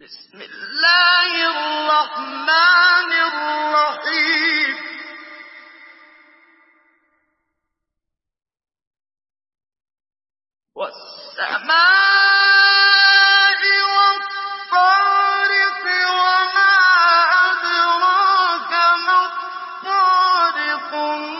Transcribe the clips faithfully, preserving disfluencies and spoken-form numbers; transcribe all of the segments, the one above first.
بسم الله الرحمن الرحيم والسماء والطارق وما أدراك ما الطارق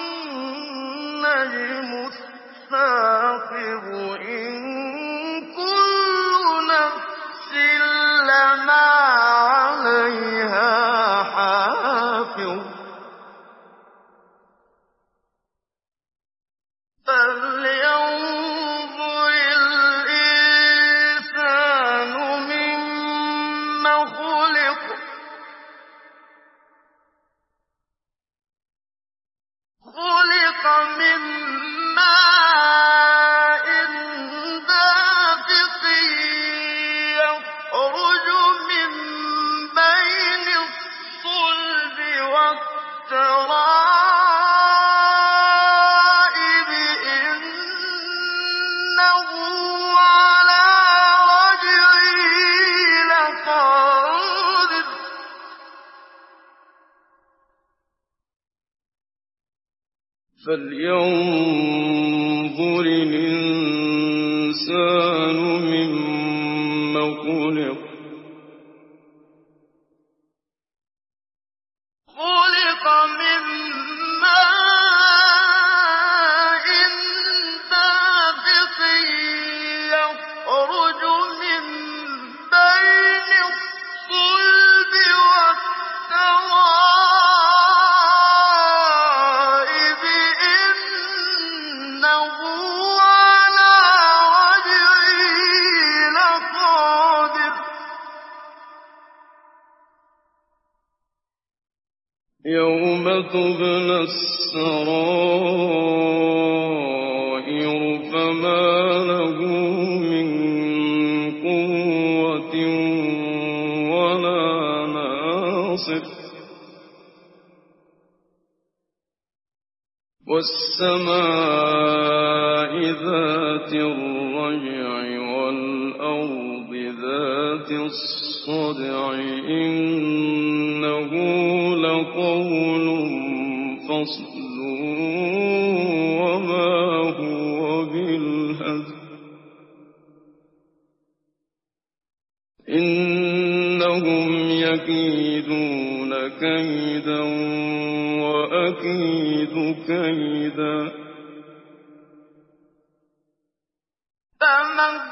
النجم الثاقب إن كل نفس لما عليها حافظ فلينظر الإنسان مما خلق خلق من ماء دافق يخرج من بين الصلب والترائب إنه على رجعه لقادر فلينظر الإنسان مما خلق خلق من ماء دافق يخرج من بين الصلب والترائب إنه على رجعه لقادر يوم تبلى السرائر فما له من قوة ولا ناصر والسماء ذات الرجع والأرض ذات الصدع إنه لقول فصل وما هو بالهزل إنهم يكيدون كيدا وأكيد كيدا فمن